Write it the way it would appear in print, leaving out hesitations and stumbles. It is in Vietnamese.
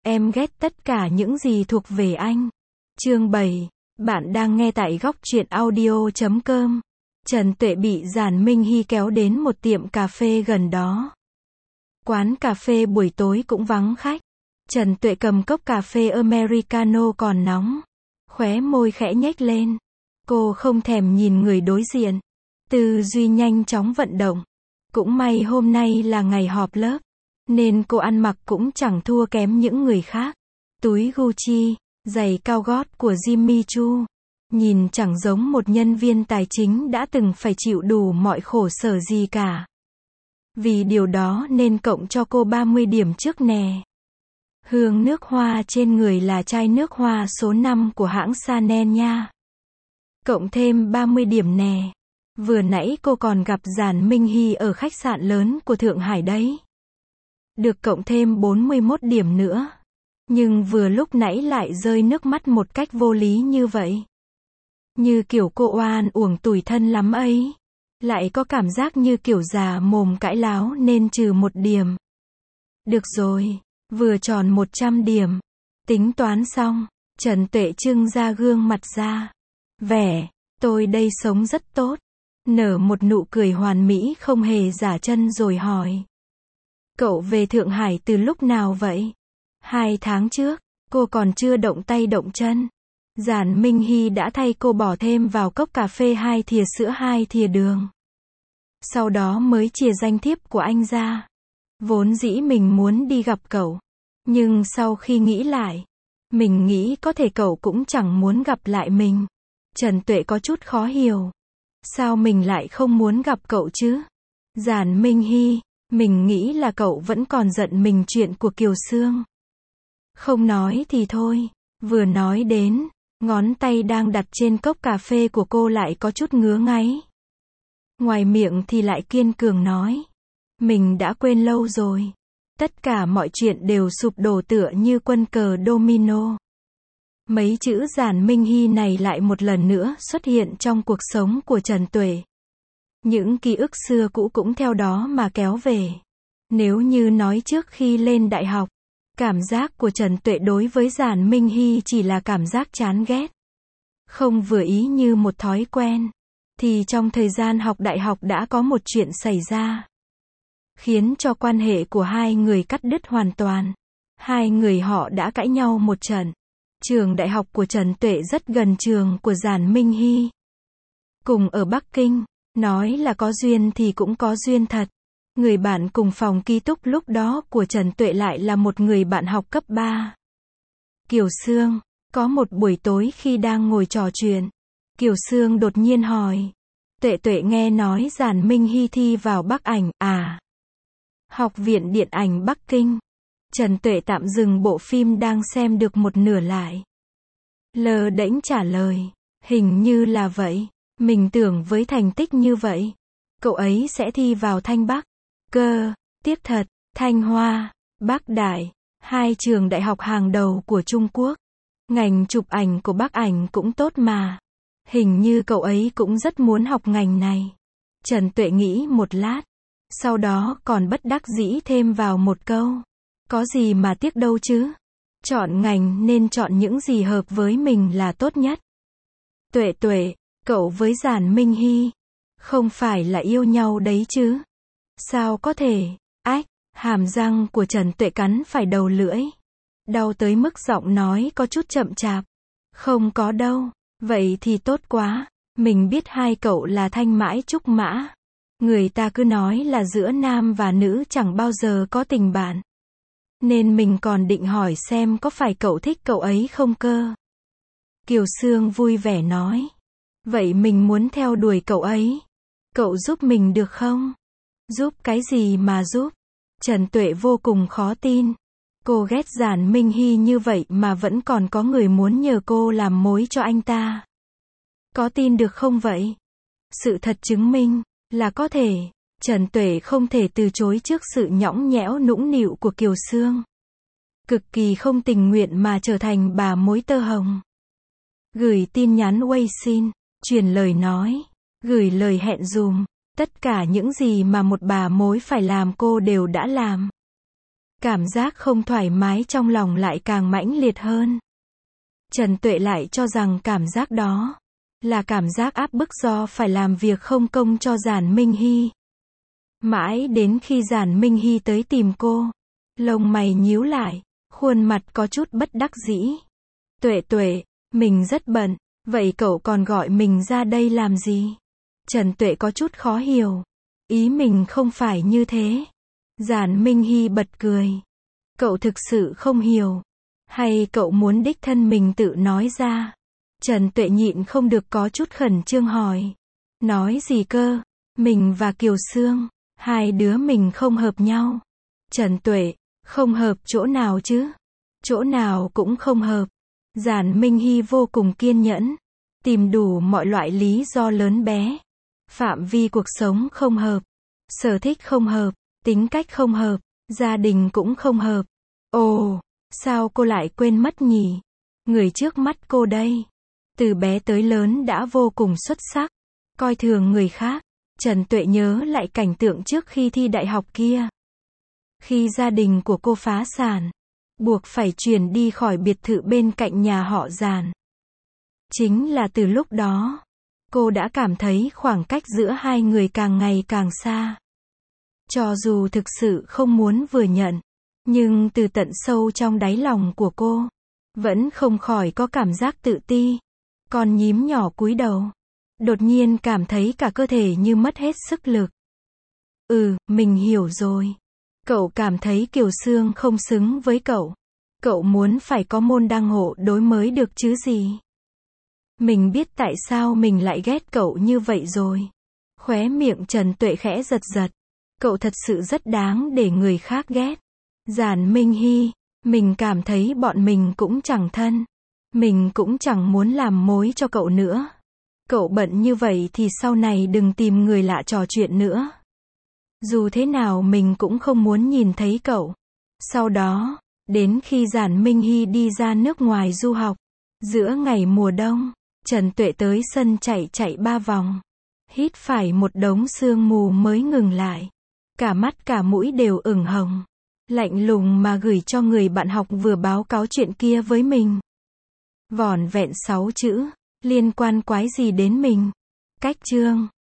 Em ghét tất cả những gì thuộc về anh. Chương 7. Bạn đang nghe tại góc truyện audio.com. Trần Tuệ bị Giản Minh Hy kéo đến một tiệm cà phê gần đó. Quán cà phê buổi tối cũng vắng khách. Trần Tuệ cầm cốc cà phê Americano còn nóng. Khóe môi khẽ nhếch lên. Cô không thèm nhìn người đối diện. Tư duy nhanh chóng vận động. Cũng may hôm nay là ngày họp lớp, nên cô ăn mặc cũng chẳng thua kém những người khác. Túi Gucci, giày cao gót của Jimmy Choo. Nhìn chẳng giống một nhân viên tài chính đã từng phải chịu đủ mọi khổ sở gì cả. Vì điều đó nên cộng cho cô 30 điểm trước nè. Hương nước hoa trên người là chai nước hoa số 5 của hãng Chanel nha. Cộng thêm 30 điểm nè. Vừa nãy cô còn gặp Giản Minh Hy ở khách sạn lớn của Thượng Hải đấy. Được cộng thêm 41 điểm nữa. Nhưng vừa lúc nãy lại rơi nước mắt một cách vô lý như vậy. Như kiểu cô oan uổng tủi thân lắm ấy. Lại có cảm giác như kiểu già mồm cãi láo nên trừ 1 điểm. Được rồi, vừa tròn 100 điểm. Tính toán xong, Trần Tuệ trưng ra gương mặt ra. Vẻ, tôi đây sống rất tốt. Nở một nụ cười hoàn mỹ không hề giả chân rồi hỏi. Cậu về Thượng Hải từ lúc nào vậy? 2 tháng trước, cô còn chưa động tay động chân. Giản Minh Hy đã thay cô bỏ thêm vào cốc cà phê 2 thìa sữa 2 thìa đường. Sau đó mới chìa danh thiếp của anh ra. Vốn dĩ mình muốn đi gặp cậu. Nhưng sau khi nghĩ lại, mình nghĩ có thể cậu cũng chẳng muốn gặp lại mình. Trần Tuệ có chút khó hiểu. Sao mình lại không muốn gặp cậu chứ? Giản Minh Hy, mình nghĩ là cậu vẫn còn giận mình chuyện của Kiều Sương. Không nói thì thôi, vừa nói đến, ngón tay đang đặt trên cốc cà phê của cô lại có chút ngứa ngáy. Ngoài miệng thì lại kiên cường nói. Mình đã quên lâu rồi. Tất cả mọi chuyện đều sụp đổ tựa như quân cờ domino. Mấy chữ Giản Minh Hy này lại một lần nữa xuất hiện trong cuộc sống của Trần Tuệ. Những ký ức xưa cũ cũng theo đó mà kéo về. Nếu như nói trước khi lên đại học, cảm giác của Trần Tuệ đối với Giản Minh Hy chỉ là cảm giác chán ghét, không vừa ý như một thói quen, thì trong thời gian học đại học đã có một chuyện xảy ra, khiến cho quan hệ của hai người cắt đứt hoàn toàn. Hai người họ đã cãi nhau một trận. Trường đại học của Trần Tuệ rất gần trường của Giản Minh Hy. Cùng ở Bắc Kinh, nói là có duyên thì cũng có duyên thật. Người bạn cùng phòng ký túc lúc đó của Trần Tuệ lại là một người bạn học cấp 3. Kiều Sương, có một buổi tối khi đang ngồi trò chuyện, Kiều Sương đột nhiên hỏi. Tuệ Tuệ nghe nói Giản Minh Hy thi vào Bắc Ảnh, à? Học viện Điện ảnh Bắc Kinh. Trần Tuệ tạm dừng bộ phim đang xem được một nửa lại. Lơ đễnh trả lời. Hình như là vậy. Mình tưởng với thành tích như vậy, cậu ấy sẽ thi vào Thanh Bắc. Cơ, tiếc thật, Thanh Hoa, Bắc Đại, 2 trường đại học hàng đầu của Trung Quốc. Ngành chụp ảnh của Bắc Ảnh cũng tốt mà. Hình như cậu ấy cũng rất muốn học ngành này. Trần Tuệ nghĩ một lát. Sau đó còn bất đắc dĩ thêm vào một câu. Có gì mà tiếc đâu chứ. Chọn ngành nên chọn những gì hợp với mình là tốt nhất. Tuệ Tuệ, cậu với Giản Minh Hy không phải là yêu nhau đấy chứ? Sao có thể? Ách, hàm răng của Trần Tuệ cắn phải đầu lưỡi. Đau tới mức giọng nói có chút chậm chạp. Không có đâu. Vậy thì tốt quá. Mình biết hai cậu là thanh mãi trúc mã. Người ta cứ nói là giữa nam và nữ chẳng bao giờ có tình bạn. Nên mình còn định hỏi xem có phải cậu thích cậu ấy không cơ. Kiều Sương vui vẻ nói. Vậy mình muốn theo đuổi cậu ấy. Cậu giúp mình được không? Giúp cái gì mà giúp? Trần Tuệ vô cùng khó tin. Cô ghét Giản Minh Hy như vậy mà vẫn còn có người muốn nhờ cô làm mối cho anh ta. Có tin được không vậy? Sự thật chứng minh là có thể. Trần Tuệ không thể từ chối trước sự nhõng nhẽo nũng nịu của Kiều Sương. Cực kỳ không tình nguyện mà trở thành bà mối tơ hồng. Gửi tin nhắn Weixin, truyền lời nói, gửi lời hẹn dùm. Tất cả những gì mà một bà mối phải làm cô đều đã làm. Cảm giác không thoải mái trong lòng lại càng mãnh liệt hơn. Trần Tuệ lại cho rằng cảm giác đó là cảm giác áp bức do phải làm việc không công cho Giản Minh Hy. Mãi đến khi Giản Minh Hy tới tìm cô, lông mày nhíu lại, khuôn mặt có chút bất đắc dĩ. Tuệ Tuệ, mình rất bận, vậy cậu còn gọi mình ra đây làm gì? Trần Tuệ có chút khó hiểu. Ý mình không phải như thế. Giản Minh Hy bật cười. Cậu thực sự không hiểu. Hay cậu muốn đích thân mình tự nói ra? Trần Tuệ nhịn không được có chút khẩn trương hỏi. Nói gì cơ? Mình và Kiều Sương, hai đứa mình không hợp nhau. Trần Tuệ, không hợp chỗ nào chứ? Chỗ nào cũng không hợp. Giản Minh Hy vô cùng kiên nhẫn, tìm đủ mọi loại lý do lớn bé. Phạm vi cuộc sống không hợp, sở thích không hợp, tính cách không hợp, gia đình cũng không hợp. Ồ, sao cô lại quên mất nhỉ? Người trước mắt cô đây, từ bé tới lớn đã vô cùng xuất sắc, coi thường người khác. Trần Tuệ nhớ lại cảnh tượng trước khi thi đại học kia. Khi gia đình của cô phá sản, buộc phải chuyển đi khỏi biệt thự bên cạnh nhà họ Giản. Chính là từ lúc đó, cô đã cảm thấy khoảng cách giữa hai người càng ngày càng xa. Cho dù thực sự không muốn vừa nhận, nhưng từ tận sâu trong đáy lòng của cô, vẫn không khỏi có cảm giác tự ti. Con nhím nhỏ cúi đầu, đột nhiên cảm thấy cả cơ thể như mất hết sức lực. Mình hiểu rồi. Cậu cảm thấy Kiều Sương không xứng với cậu. Cậu muốn phải có môn đăng hộ đối mới được chứ gì. Mình biết tại sao mình lại ghét cậu như vậy rồi. Khóe miệng Trần Tuệ khẽ giật giật. Cậu thật sự rất đáng để người khác ghét. Giản Minh Hy, mình cảm thấy bọn mình cũng chẳng thân. Mình cũng chẳng muốn làm mối cho cậu nữa. Cậu bận như vậy thì sau này đừng tìm người lạ trò chuyện nữa. Dù thế nào mình cũng không muốn nhìn thấy cậu. Sau đó, đến khi Giản Minh Hy đi ra nước ngoài du học, giữa ngày mùa đông, Trần Tuệ tới sân chạy 3 vòng. Hít phải một đống sương mù mới ngừng lại. Cả mắt cả mũi đều ửng hồng. Lạnh lùng mà gửi cho người bạn học vừa báo cáo chuyện kia với mình. Vỏn vẹn 6 chữ, liên quan quái gì đến mình? Cách chương